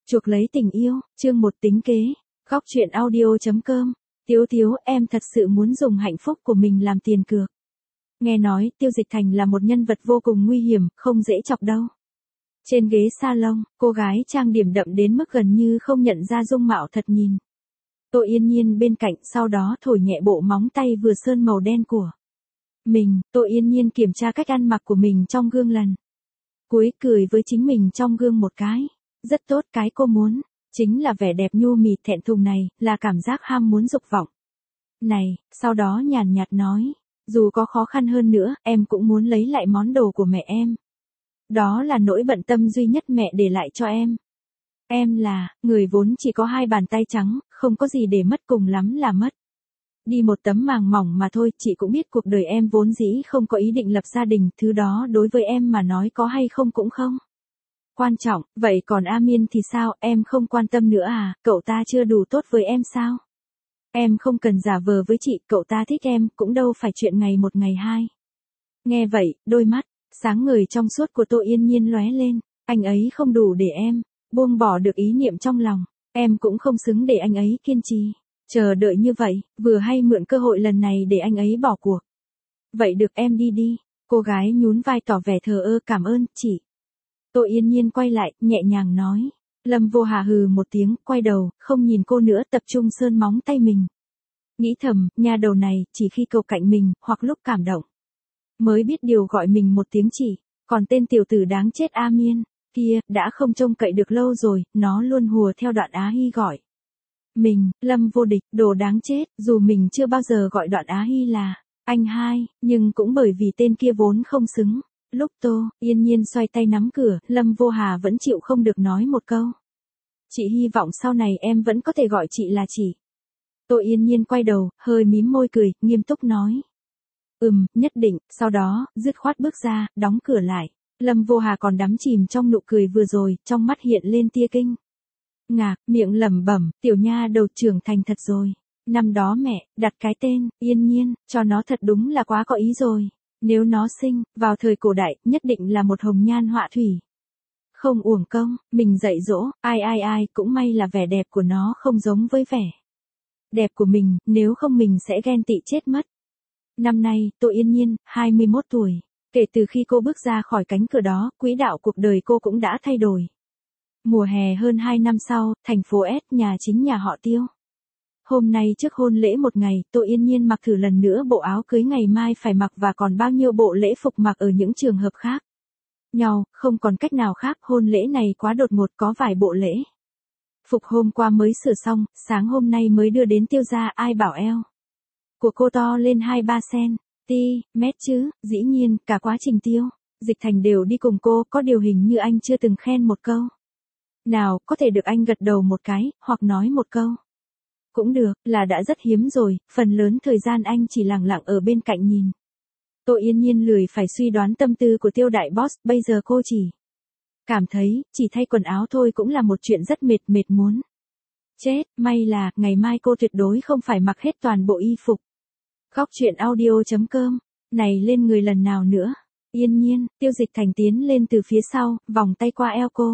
Chuộc lấy tình yêu, chương 1 tính kế. Góc truyện audio.com. Tiếu Tiếu, em thật sự muốn dùng hạnh phúc của mình làm tiền cược. Nghe nói, Tiêu Dịch Thành là một nhân vật vô cùng nguy hiểm, không dễ chọc đâu. Trên ghế salon, cô gái trang điểm đậm đến mức gần như không nhận ra dung mạo thật nhìn. Tô Yên Nhiên bên cạnh, sau đó thổi nhẹ bộ móng tay vừa sơn màu đen của mình. Tô Yên Nhiên kiểm tra cách ăn mặc của mình trong gương lần cuối, cười với chính mình trong gương một cái. Rất tốt, cái cô muốn chính là vẻ đẹp nhu mì thẹn thùng này, là cảm giác ham muốn dục vọng này. Sau đó nhàn nhạt nói, dù có khó khăn hơn nữa, em cũng muốn lấy lại món đồ của mẹ em. Đó là nỗi bận tâm duy nhất mẹ để lại cho em. Em là người vốn chỉ có 2 bàn tay trắng, không có gì để mất, cùng lắm là mất đi một tấm màng mỏng mà thôi. Chị cũng biết cuộc đời em vốn dĩ không có ý định lập gia đình, thứ đó đối với em mà nói có hay không cũng không quan trọng. Vậy còn A Miên thì sao, em không quan tâm nữa à, cậu ta chưa đủ tốt với em sao? Em không cần giả vờ với chị, cậu ta thích em, cũng đâu phải chuyện ngày một ngày hai. Nghe vậy, đôi mắt sáng ngời trong suốt của Tô Yên Nhiên lóe lên. Anh ấy không đủ để em buông bỏ được ý niệm trong lòng. Em cũng không xứng để anh ấy kiên trì chờ đợi như vậy, vừa hay mượn cơ hội lần này để anh ấy bỏ cuộc. Vậy được, em đi đi. Cô gái nhún vai tỏ vẻ thờ ơ. Cảm ơn, chị. Tô Yên Nhiên quay lại, nhẹ nhàng nói. Lâm Vô Hà hừ một tiếng, quay đầu, không nhìn cô nữa, tập trung sơn móng tay mình. Nghĩ thầm, nhà đầu này, chỉ khi cậu cạnh mình, hoặc lúc cảm động, mới biết điều gọi mình một tiếng chị. Còn tên tiểu tử đáng chết A Miên kia, đã không trông cậy được lâu rồi, nó luôn hùa theo Đoạn Á Hy gọi mình, Lâm Vô Địch, đồ đáng chết. Dù mình chưa bao giờ gọi Đoạn Á Hy là anh hai, nhưng cũng bởi vì tên kia vốn không xứng. Lúc Tô Yên Nhiên xoay tay nắm cửa, Lâm Vô Hà vẫn chịu không được nói một câu. Chị hy vọng sau này em vẫn có thể gọi chị là chị. Tô Yên Nhiên quay đầu, hơi mím môi cười, nghiêm túc nói. Nhất định. Sau đó, dứt khoát bước ra, đóng cửa lại. Lâm Vô Hà còn đắm chìm trong nụ cười vừa rồi, trong mắt hiện lên tia kinh ngạc, miệng lẩm bẩm, tiểu nha đầu trưởng thành thật rồi. Năm đó mẹ đặt cái tên Yên Nhiên cho nó thật đúng là quá có ý rồi. Nếu nó sinh vào thời cổ đại, nhất định là một hồng nhan họa thủy. Không uổng công mình dạy dỗ, ai cũng may là vẻ đẹp của nó không giống với vẻ đẹp của mình, nếu không mình sẽ ghen tị chết mất. Năm nay, Tô Yên Nhiên, 21 tuổi. Kể từ khi cô bước ra khỏi cánh cửa đó, quỹ đạo cuộc đời cô cũng đã thay đổi. Mùa hè hơn 2 năm sau, thành phố S, nhà chính nhà họ Tiêu. Hôm nay trước hôn lễ một ngày, Tô Yên Nhiên mặc thử lần nữa bộ áo cưới ngày mai phải mặc và còn bao nhiêu bộ lễ phục mặc ở những trường hợp khác nhau, không còn cách nào khác, hôn lễ này quá đột ngột, có vài bộ lễ phục hôm qua mới sửa xong, sáng hôm nay mới đưa đến Tiêu gia, ai bảo eo của cô to lên 2-3 cm chứ. Dĩ nhiên, cả quá trình Tiêu Dịch Thành đều đi cùng cô, có điều hình như anh chưa từng khen một câu nào, có thể được anh gật đầu một cái, hoặc nói một câu cũng được, là đã rất hiếm rồi. Phần lớn thời gian anh chỉ lặng lặng ở bên cạnh nhìn. Tô Yên Nhiên lười phải suy đoán tâm tư của Tiêu đại boss, bây giờ cô chỉ cảm thấy, chỉ thay quần áo thôi cũng là một chuyện rất mệt muốn chết. May là, ngày mai cô tuyệt đối không phải mặc hết toàn bộ y phục Góc truyện audio.com này lên người lần nào nữa. Yên Nhiên, Tiêu Dịch Thành tiến lên từ phía sau, vòng tay qua eo cô.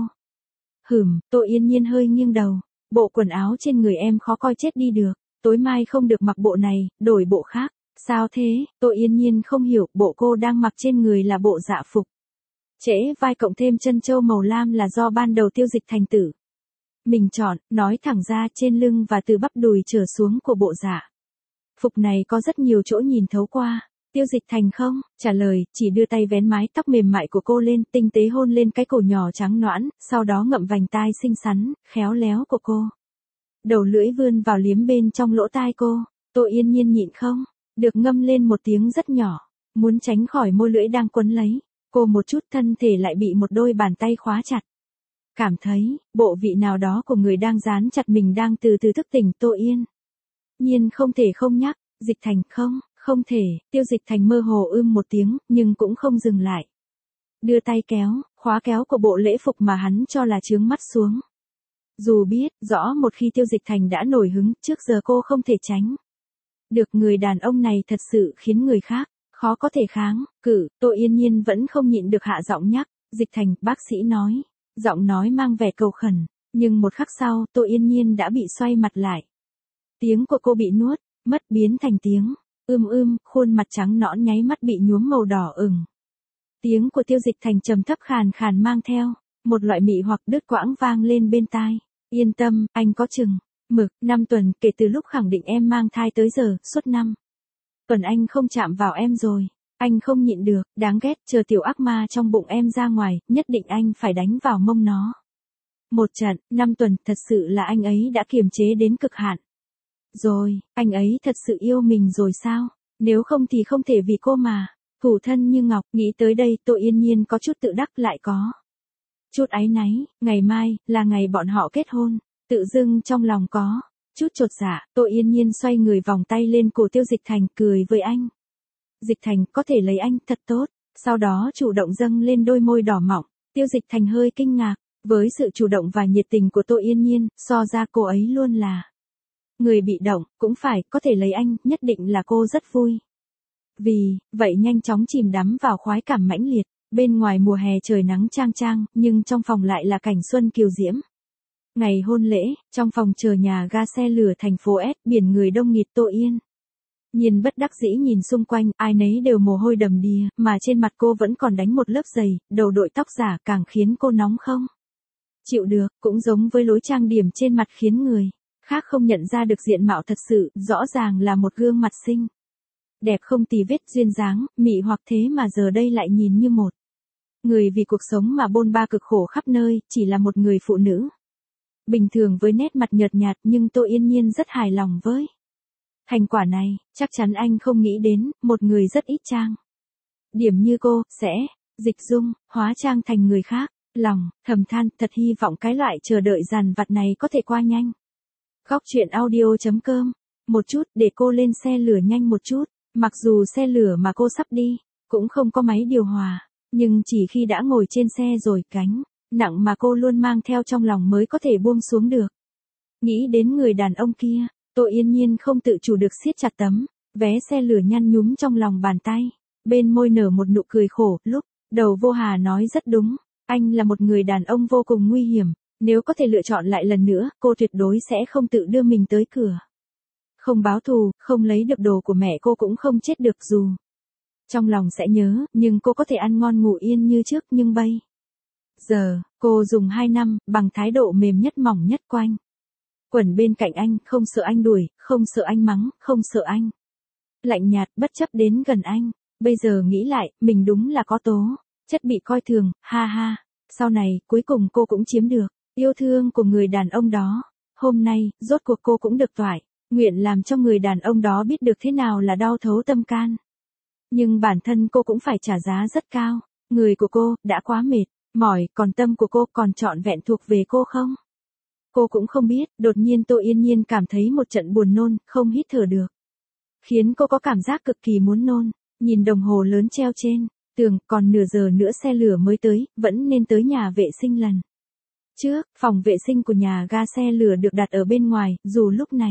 Tô Yên Nhiên hơi nghiêng đầu. Bộ quần áo trên người em khó coi chết đi được. Tối mai không được mặc bộ này, đổi bộ khác. Sao thế? Tô Yên Nhiên không hiểu, bộ cô đang mặc trên người là bộ dạ phục trễ vai cộng thêm chân châu màu lam là do ban đầu Tiêu Dịch Thành tử mình chọn, nói thẳng ra trên lưng và từ bắp đùi trở xuống của bộ dạ phục này có rất nhiều chỗ nhìn thấu qua. Tiêu Dịch Thành không trả lời, chỉ đưa tay vén mái tóc mềm mại của cô lên, tinh tế hôn lên cái cổ nhỏ trắng nõn, sau đó ngậm vành tai xinh xắn, khéo léo của cô. Đầu lưỡi vươn vào liếm bên trong lỗ tai cô. Tô Yên Nhiên nhịn không được ngâm lên một tiếng rất nhỏ, muốn tránh khỏi môi lưỡi đang quấn lấy cô một chút, thân thể lại bị một đôi bàn tay khóa chặt. Cảm thấy, bộ vị nào đó của người đang dán chặt mình đang từ từ thức tỉnh. Tô Yên Nhiên không thể không nhắc, Dịch Thành không thể. Tiêu Dịch Thành mơ hồ một tiếng, nhưng cũng không dừng lại. Đưa tay kéo, khóa kéo của bộ lễ phục mà hắn cho là chướng mắt xuống. Dù biết, rõ một khi Tiêu Dịch Thành đã nổi hứng, trước giờ cô không thể tránh được, người đàn ông này thật sự khiến người khác khó có thể kháng cự. Tô Yên Nhiên vẫn không nhịn được hạ giọng nhắc, Dịch Thành, bác sĩ nói. Giọng nói mang vẻ cầu khẩn, Nhưng một khắc sau, Tô Yên Nhiên đã bị xoay mặt lại. Tiếng của cô bị nuốt, mất biến thành tiếng khuôn mặt trắng nõn nháy mắt bị nhuốm màu đỏ ửng. Tiếng của Tiêu Dịch Thành trầm thấp khàn khàn mang theo một loại mị hoặc đứt quãng vang lên bên tai. Yên tâm, anh có chừng mực 5 tuần kể từ lúc khẳng định em mang thai tới giờ, suốt 5 tuần anh không chạm vào em rồi. Anh không nhịn được, đáng ghét, chờ tiểu ác ma trong bụng em ra ngoài, nhất định anh phải đánh vào mông nó. Một trận, 5 tuần, thật sự là anh ấy đã kiềm chế đến cực hạn. Rồi, anh ấy thật sự yêu mình rồi sao? Nếu không thì không thể vì cô mà. Thủ thân như ngọc, nghĩ tới đây, Tô Yên Nhiên có chút tự đắc lại có chút áy náy, ngày mai, là ngày bọn họ kết hôn. Tự dưng trong lòng có chút chột dạ, Tô Yên Nhiên xoay người vòng tay lên cổ Tiêu Dịch Thành, cười với anh. Dịch Thành, có thể lấy anh, thật tốt. Sau đó chủ động dâng lên đôi môi đỏ mọng. Tiêu Dịch Thành hơi kinh ngạc, với sự chủ động và nhiệt tình của Tô Yên Nhiên, so ra cô ấy luôn là người bị động, cũng phải, có thể lấy anh, nhất định là cô rất vui. Vì, vậy nhanh chóng chìm đắm vào khoái cảm mãnh liệt, bên ngoài mùa hè trời nắng chang chang, nhưng trong phòng lại là cảnh xuân kiều diễm. Ngày hôn lễ, trong phòng chờ nhà ga xe lửa thành phố S, biển người đông nghịt. Tô Yên Nhiên bất đắc dĩ nhìn xung quanh, ai nấy đều mồ hôi đầm đìa, mà trên mặt cô vẫn còn đánh một lớp dày, đầu đội tóc giả càng khiến cô nóng không chịu được, cũng giống với lối trang điểm trên mặt khiến người khác không nhận ra được diện mạo thật sự, rõ ràng là một gương mặt xinh đẹp không tì vết, duyên dáng, mị hoặc, thế mà giờ đây lại nhìn như một người vì cuộc sống mà bôn ba cực khổ khắp nơi, chỉ là một người phụ nữ bình thường với nét mặt nhợt nhạt, nhưng Tô Yên Nhiên rất hài lòng với thành quả này. Chắc chắn anh không nghĩ đến, một người rất ít trang điểm như cô, sẽ dịch dung, hóa trang thành người khác. Lòng thầm than, thật hy vọng cái loại chờ đợi dằn vặt này có thể qua nhanh. Góc truyện audio.com. Một chút, để cô lên xe lửa nhanh một chút. Mặc dù xe lửa mà cô sắp đi cũng không có máy điều hòa, nhưng chỉ khi đã ngồi trên xe rồi, gánh nặng mà cô luôn mang theo trong lòng mới có thể buông xuống được. Nghĩ đến người đàn ông kia, Tô Yên Nhiên không tự chủ được siết chặt tấm vé xe lửa nhăn nhúm trong lòng bàn tay. Bên môi nở một nụ cười khổ, lúc đầu Vô Hà nói rất đúng. Anh là một người đàn ông vô cùng nguy hiểm. Nếu có thể lựa chọn lại lần nữa, cô tuyệt đối sẽ không tự đưa mình tới cửa. Không báo thù, không lấy được đồ của mẹ cô cũng không chết được, dù trong lòng sẽ nhớ, nhưng cô có thể ăn ngon ngủ yên như trước. Nhưng bây giờ, cô dùng 2 năm, bằng thái độ mềm nhất mỏng nhất quanh quẩn bên cạnh anh, không sợ anh đuổi, không sợ anh mắng, không sợ anh lạnh nhạt, bất chấp đến gần anh. Bây giờ nghĩ lại, mình đúng là có tố chất bị coi thường, ha ha. Sau này, cuối cùng cô cũng chiếm được yêu thương của người đàn ông đó. Hôm nay, rốt cuộc cô cũng được toại nguyện làm cho người đàn ông đó biết được thế nào là đau thấu tâm can. Nhưng bản thân cô cũng phải trả giá rất cao. Người của cô đã quá mệt mỏi, còn tâm của cô còn trọn vẹn thuộc về cô không? Cô cũng không biết. Đột nhiên Tô Yên Nhiên cảm thấy một trận buồn nôn, không hít thở được, khiến cô có cảm giác cực kỳ muốn nôn. Nhìn đồng hồ lớn treo trên tường, còn nửa giờ nữa xe lửa mới tới, vẫn nên tới nhà vệ sinh lần trước. Phòng vệ sinh của nhà ga xe lửa được đặt ở bên ngoài, dù lúc này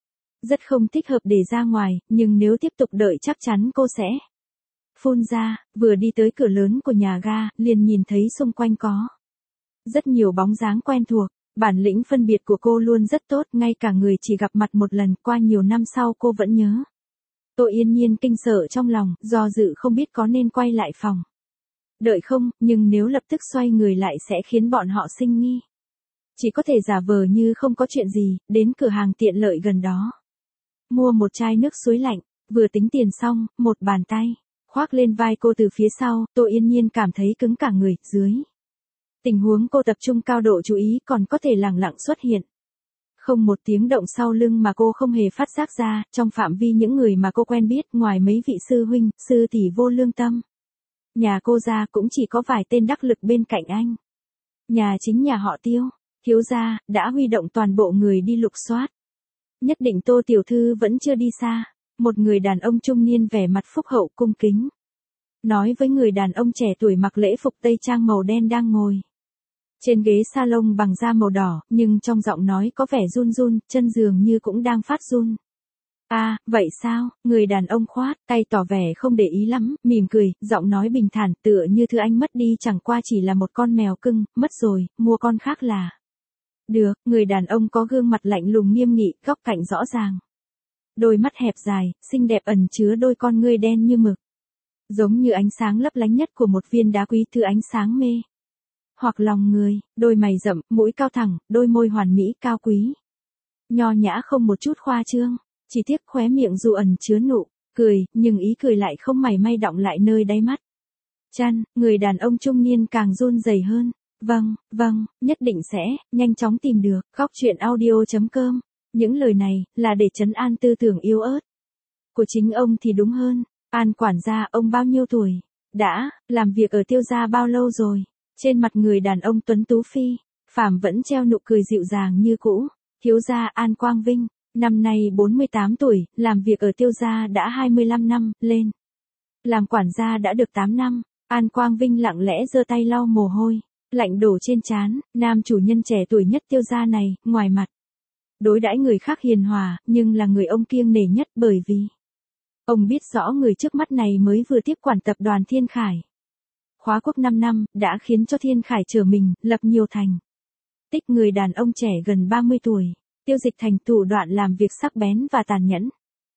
rất không thích hợp để ra ngoài, nhưng nếu tiếp tục đợi chắc chắn cô sẽ phun ra. Vừa đi tới cửa lớn của nhà ga, liền nhìn thấy xung quanh có rất nhiều bóng dáng quen thuộc. Bản lĩnh phân biệt của cô luôn rất tốt, ngay cả người chỉ gặp mặt một lần qua nhiều năm sau cô vẫn nhớ. Tô Yên Nhiên kinh sợ trong lòng, do dự không biết có nên quay lại phòng đợi không, nhưng nếu lập tức xoay người lại sẽ khiến bọn họ sinh nghi. Chỉ có thể giả vờ như không có chuyện gì, đến cửa hàng tiện lợi gần đó, mua một chai nước suối lạnh. Vừa tính tiền xong, một bàn tay khoác lên vai cô từ phía sau. Tô Yên Nhiên cảm thấy cứng cả người. Dưới tình huống cô tập trung cao độ chú ý, còn có thể lẳng lặng xuất hiện không một tiếng động sau lưng mà cô không hề phát giác ra. Trong phạm vi những người mà cô quen biết, ngoài mấy vị sư huynh, sư tỷ vô lương tâm nhà cô ra, cũng chỉ có vài tên đắc lực bên cạnh anh. Nhà chính nhà họ Tiêu, thiếu gia, đã huy động toàn bộ người đi lục soát. Nhất định Tô tiểu thư vẫn chưa đi xa. Một người đàn ông trung niên vẻ mặt phúc hậu cung kính nói với người đàn ông trẻ tuổi mặc lễ phục tây trang màu đen đang ngồi trên ghế salon bằng da màu đỏ, nhưng trong giọng nói có vẻ run run, chân dường như cũng đang phát run. À, vậy sao? Người đàn ông khoát tay tỏ vẻ không để ý lắm, mỉm cười, giọng nói bình thản, tựa như thứ anh mất đi chẳng qua chỉ là một con mèo cưng, mất rồi, mua con khác là Được, người đàn ông có gương mặt lạnh lùng nghiêm nghị, góc cạnh rõ ràng. Đôi mắt hẹp dài, xinh đẹp ẩn chứa đôi con ngươi đen như mực. Giống như ánh sáng lấp lánh nhất của một viên đá quý thứ ánh sáng mê. Hoặc lòng người, đôi mày rậm, mũi cao thẳng, đôi môi hoàn mỹ cao quý. Nho nhã không một chút khoa trương, chỉ tiếc khóe miệng dù ẩn chứa nụ cười, nhưng ý cười lại không mảy may đọng lại nơi đáy mắt. Chăn, người đàn ông trung niên càng run rẩy hơn. Vâng, nhất định sẽ, nhanh chóng tìm được, góc chuyện audio.com. Những lời này, là để trấn an tư tưởng yếu ớt của chính ông thì đúng hơn. An quản gia, ông bao nhiêu tuổi? Đã, làm việc ở Tiêu gia bao lâu rồi? Trên mặt người đàn ông tuấn tú phi, phàm vẫn treo nụ cười dịu dàng như cũ. Thiếu gia An Quang Vinh, năm nay 48 tuổi, làm việc ở Tiêu gia đã 25 năm, lên. Làm quản gia đã được 8 năm, An Quang Vinh lặng lẽ giơ tay lau mồ hôi, lạnh đổ trên trán, nam chủ nhân trẻ tuổi nhất Tiêu gia này, ngoài mặt đối đãi người khác hiền hòa, nhưng là người ông kiêng nể nhất bởi vì ông biết rõ người trước mắt này mới vừa tiếp quản tập đoàn Thiên Khải. Khóa quốc 5 năm, đã khiến cho Thiên Khải trở mình, lập nhiều thành tích. Người đàn ông trẻ gần 30 tuổi, Tiêu Dịch Thành thủ đoạn làm việc sắc bén và tàn nhẫn.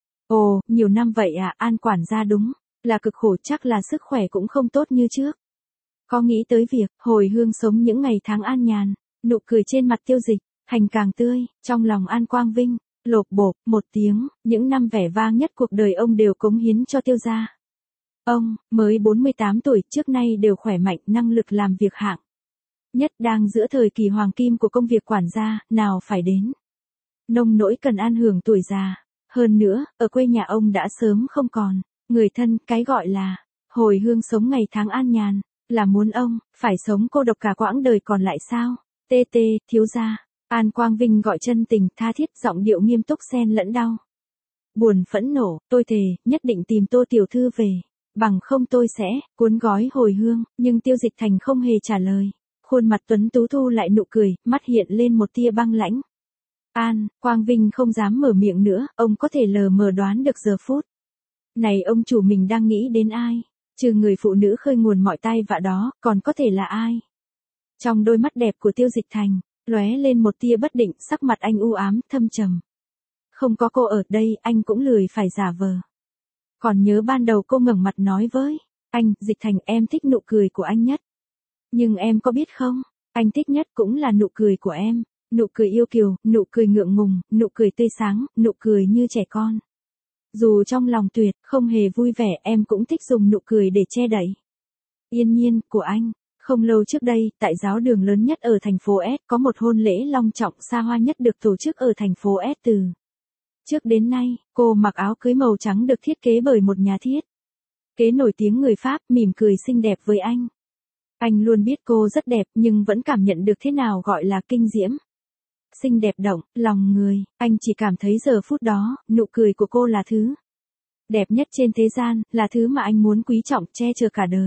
Ồ, nhiều năm vậy à, An quản gia đúng là cực khổ, chắc là sức khỏe cũng không tốt như trước. Có nghĩ tới việc, hồi hương sống những ngày tháng an nhàn, nụ cười trên mặt Tiêu Dịch Thành càng tươi, trong lòng An Quang Vinh, lộp bộp, một tiếng, những năm vẻ vang nhất cuộc đời ông đều cống hiến cho Tiêu gia. Ông, mới 48 tuổi, trước nay đều khỏe mạnh, năng lực làm việc hạng nhất, đang giữa thời kỳ hoàng kim của công việc quản gia, nào phải đến nông nỗi cần an hưởng tuổi già. Hơn nữa, ở quê nhà ông đã sớm không còn người thân, cái gọi là hồi hương sống ngày tháng an nhàn, là muốn ông phải sống cô độc cả quãng đời còn lại sao? TT, thiếu gia. An Quang Vinh gọi chân tình, tha thiết, giọng điệu nghiêm túc xen lẫn đau buồn phẫn nộ. Tôi thề, nhất định tìm Tô tiểu thư về, bằng không tôi sẽ cuốn gói hồi hương. Nhưng Tiêu Dịch Thành không hề trả lời. Khuôn mặt tuấn tú thu lại nụ cười, mắt hiện lên một tia băng lãnh. An Quang Vinh không dám mở miệng nữa, ông có thể lờ mờ đoán được giờ phút này ông chủ mình đang nghĩ đến ai. Trừ người phụ nữ khơi nguồn mọi tai vạ đó, còn có thể là ai? Trong đôi mắt đẹp của Tiêu Dịch Thành lóe lên một tia bất định, sắc mặt anh u ám, thâm trầm. Không có cô ở đây, anh cũng lười phải giả vờ. Còn nhớ ban đầu cô ngẩng mặt nói với anh, Dịch Thành, em thích nụ cười của anh nhất. Nhưng em có biết không, anh thích nhất cũng là nụ cười của em. Nụ cười yêu kiều, nụ cười ngượng ngùng, nụ cười tươi sáng, nụ cười như trẻ con. Dù trong lòng tuyệt, không hề vui vẻ, em cũng thích dùng nụ cười để che đậy yên nhiên của anh. Không lâu trước đây, tại giáo đường lớn nhất ở thành phố S, có một hôn lễ long trọng xa hoa nhất được tổ chức ở thành phố S từ trước đến nay. Cô mặc áo cưới màu trắng được thiết kế bởi một nhà thiết kế nổi tiếng người Pháp, mỉm cười xinh đẹp với anh. Anh luôn biết cô rất đẹp, nhưng vẫn cảm nhận được thế nào gọi là kinh diễm. Xinh đẹp động lòng người, anh chỉ cảm thấy giờ phút đó, nụ cười của cô là thứ đẹp nhất trên thế gian, là thứ mà anh muốn quý trọng, che chở cả đời.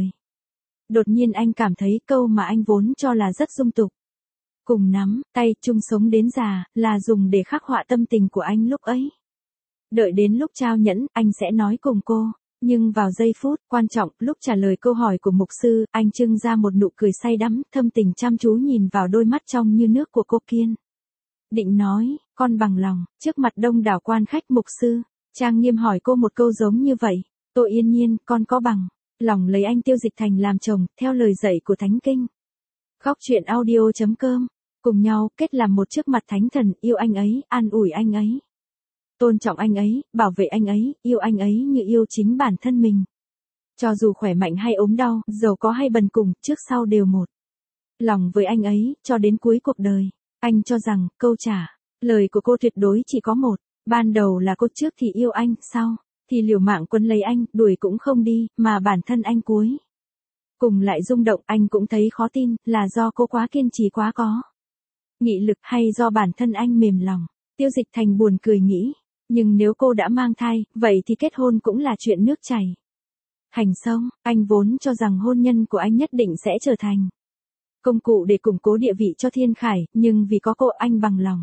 Đột nhiên anh cảm thấy câu mà anh vốn cho là rất dung tục, cùng nắm tay chung sống đến già, là dùng để khắc họa tâm tình của anh lúc ấy. Đợi đến lúc trao nhẫn, anh sẽ nói cùng cô. Nhưng vào giây phút quan trọng, lúc trả lời câu hỏi của mục sư, anh trưng ra một nụ cười say đắm, thâm tình chăm chú nhìn vào đôi mắt trong như nước của cô kiên. Định nói, con bằng lòng, trước mặt đông đảo quan khách, mục sư trang nghiêm hỏi cô một câu giống như vậy. Tô Yên Nhiên, con có bằng lòng lấy anh Tiêu Dịch Thành làm chồng, theo lời dạy của Thánh Kinh. Góc chuyện audio.com, cùng nhau kết làm một trước mặt Thánh Thần, yêu anh ấy, an ủi anh ấy, tôn trọng anh ấy, bảo vệ anh ấy, yêu anh ấy như yêu chính bản thân mình. Cho dù khỏe mạnh hay ốm đau, giàu có hay bần cùng, trước sau đều một lòng với anh ấy, cho đến cuối cuộc đời. Anh cho rằng, câu trả lời của cô tuyệt đối chỉ có một. Ban đầu là cô trước thì yêu anh, sau thì liều mạng quấn lấy anh, đuổi cũng không đi, mà bản thân anh cuối cùng lại rung động. Anh cũng thấy khó tin, là do cô quá kiên trì, quá có nghị lực, hay do bản thân anh mềm lòng. Tiêu Dịch Thành buồn cười nghĩ, nhưng nếu cô đã mang thai, vậy thì kết hôn cũng là chuyện nước chảy hành sông. Anh vốn cho rằng hôn nhân của anh nhất định sẽ trở thành công cụ để củng cố địa vị cho Thiên Khải, nhưng vì có cô, anh bằng lòng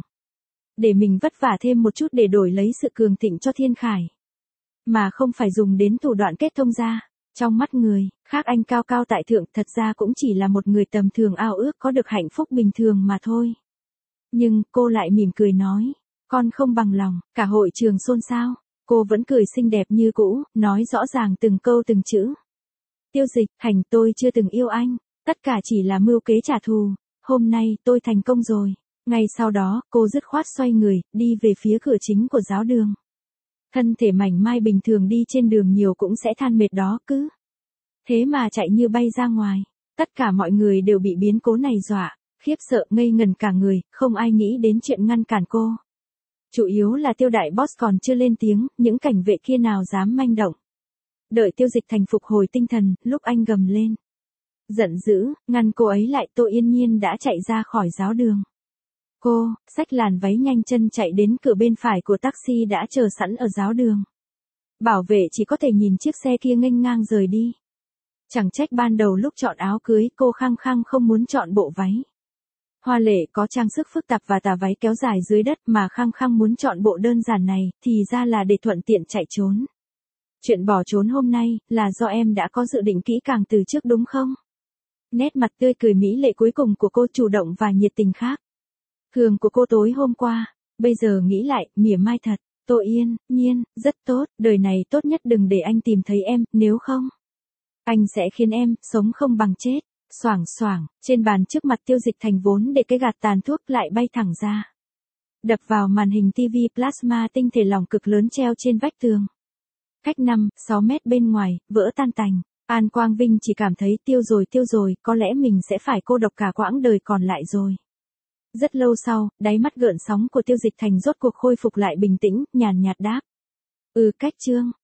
để mình vất vả thêm một chút để đổi lấy sự cường thịnh cho Thiên Khải, mà không phải dùng đến thủ đoạn kết thông gia. Trong mắt người khác anh cao cao tại thượng, thật ra cũng chỉ là một người tầm thường ao ước có được hạnh phúc bình thường mà thôi. Nhưng cô lại mỉm cười nói, con không bằng lòng, cả hội trường xôn xao. Cô vẫn cười xinh đẹp như cũ, nói rõ ràng từng câu từng chữ. Tiêu Dịch Thành, tôi chưa từng yêu anh, tất cả chỉ là mưu kế trả thù, hôm nay tôi thành công rồi. Ngay sau đó, cô dứt khoát xoay người, đi về phía cửa chính của giáo đường. Thân thể mảnh mai bình thường đi trên đường nhiều cũng sẽ than mệt đó cứ. Thế mà chạy như bay ra ngoài. Tất cả mọi người đều bị biến cố này dọa, khiếp sợ ngây ngần cả người, không ai nghĩ đến chuyện ngăn cản cô. Chủ yếu là Tiêu đại boss còn chưa lên tiếng, những cảnh vệ kia nào dám manh động. Đợi Tiêu Dịch Thành phục hồi tinh thần, lúc anh gầm lên. Giận dữ, ngăn cô ấy lại, Tô Yên Nhiên đã chạy ra khỏi giáo đường. Cô, xách làn váy nhanh chân chạy đến cửa bên phải của taxi đã chờ sẵn ở giáo đường. Bảo vệ chỉ có thể nhìn chiếc xe kia nghênh ngang rời đi. Chẳng trách ban đầu lúc chọn áo cưới cô khăng khăng không muốn chọn bộ váy hoa lệ có trang sức phức tạp và tà váy kéo dài dưới đất mà khăng khăng muốn chọn bộ đơn giản này, thì ra là để thuận tiện chạy trốn. Chuyện bỏ trốn hôm nay là do em đã có dự định kỹ càng từ trước đúng không? Nét mặt tươi cười mỹ lệ cuối cùng của cô chủ động và nhiệt tình khác thường của cô tối hôm qua, bây giờ nghĩ lại, mỉa mai thật. Tô Yên Nhiên, rất tốt, đời này tốt nhất đừng để anh tìm thấy em, nếu không anh sẽ khiến em sống không bằng chết. Xoảng xoảng, trên bàn trước mặt Tiêu Dịch Thành vốn để cái gạt tàn thuốc lại bay thẳng ra. Đập vào màn hình TV plasma tinh thể lỏng cực lớn treo trên vách tường. Cách 5-6 mét bên ngoài, vỡ tan tành. An Quang Vinh chỉ cảm thấy tiêu rồi, có lẽ mình sẽ phải cô độc cả quãng đời còn lại rồi. Rất lâu sau, đáy mắt gợn sóng của Tiêu Dịch Thành rốt cuộc khôi phục lại bình tĩnh, nhàn nhạt đáp. Cách chương.